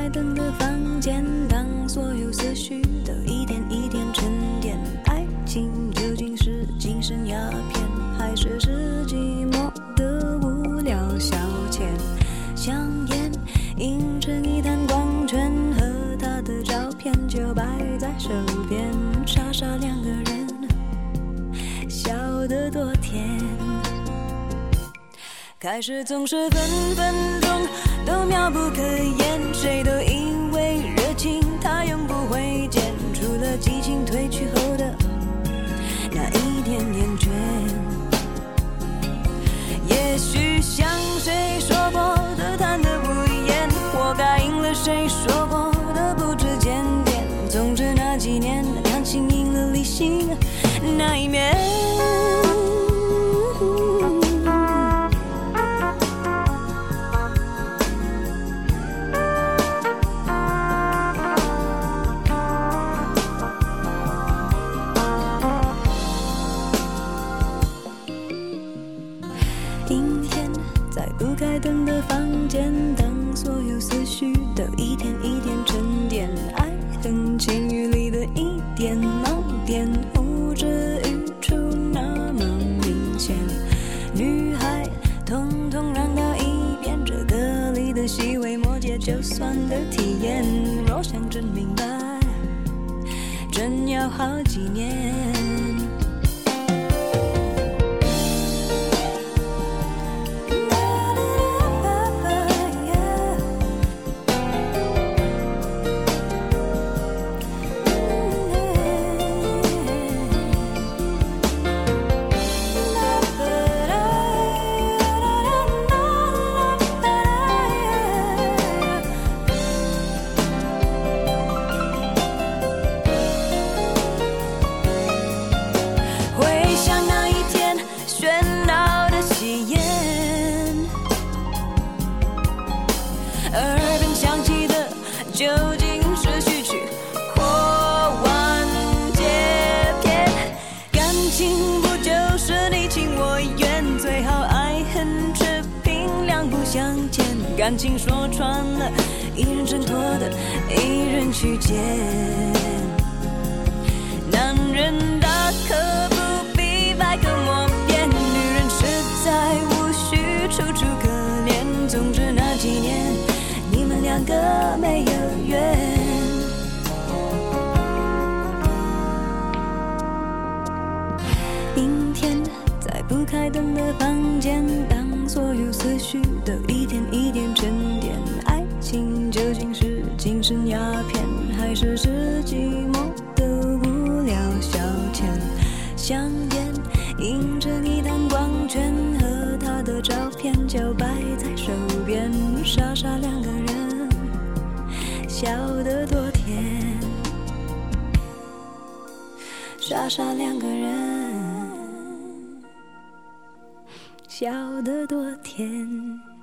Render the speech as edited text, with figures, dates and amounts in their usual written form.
灯的房间，当所有思绪都一点一点沉淀，爱情究竟是精神鸦片，还是寂寞的无聊消遣？香烟映成一滩光圈，和他的照片就摆在手边，傻傻两个人，笑得多甜。开始总是分分钟都妙不可言，谁都以为热情它永不会减，除了激情褪去后的那一点点倦。也许像谁说过的谈得不厌，我答应了谁说过的不知检点，总之那几年感情赢了理性那一面。阴天在不开灯的房间，当所有思绪都一点一点沉淀，爱恨情欲里的一点盲点，呼之欲出那么明显。女孩统统让到一边，这歌里的细微末节就算的体验，若想真明白，真要好几年。耳边响起的究竟是序曲或完结篇？感情不就是你情我愿，最好爱恨持平，两不相欠。感情说穿了，一人挣脱的，一人去捡。男人大可不必百口莫辩，女人实在无需楚楚可怜。总之那几年你们两个没有缘。阴天在不开灯的房间，当所有思绪都一点一点沉淀，爱情究竟是精神鸦片，还是寂寞的无聊消遣？香烟映成一滩光圈，和他的照片就摆在手边，傻傻两个人，笑得多甜。傻傻两个人，笑得多甜。